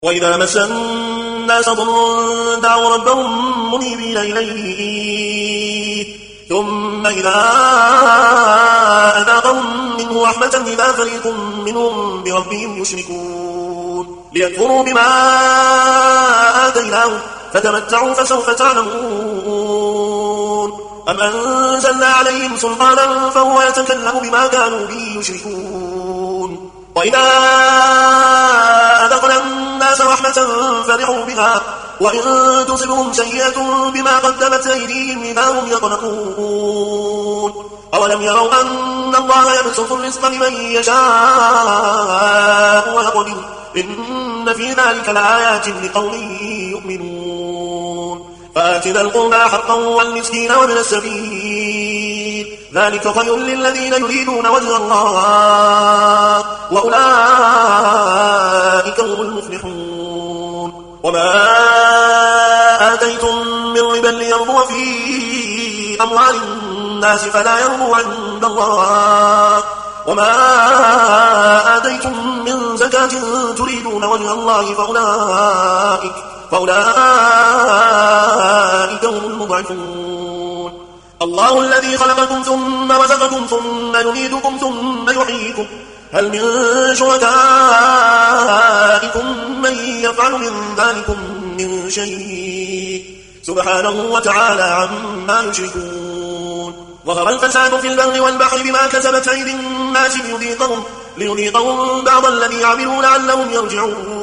وإذا مس الناس ضر دعوا ربهم منيبين إليه ثم إذا أذاقهم منه رحمة إذا فريق منهم بربهم يشركون ليكفروا بما آتيناهم فتمتعوا فسوف تعلمون أم أنزلنا عليهم سلطانا فهو يتكلم بما كانوا به يشركون وإذا أذقنا الناس رحمة فرحوا بها وإن تصبهم سيئة بما قدمت أيديهم إذا هم يقنطون أولم يروا أن الله يبسط الرزق لمن يشاء ويقدر إن في ذلك لآيات لقوم يؤمنون فآت ذا القربى حقا والمسكين وابن السبيل ذلك خير للذين يريدون وجه الله وأولئك هم المفلحون وما آتيتم من ربا ليربو في أموال الناس فلا يربو عند الله وما آتيتم من زكاة تريدون وجه الله فأولئك هم المضعفون الله الذي خلقكم ثم رزقكم ثم يميتكم ثم يحييكم هل من شركائكم من يفعل من ذلكم من شيء سبحانه وتعالى عما يشركون ظهر الفساد في البر والبحر بما كسبت أيدي الناس ليذيقهم بعض الذي عملوا لعلهم يرجعون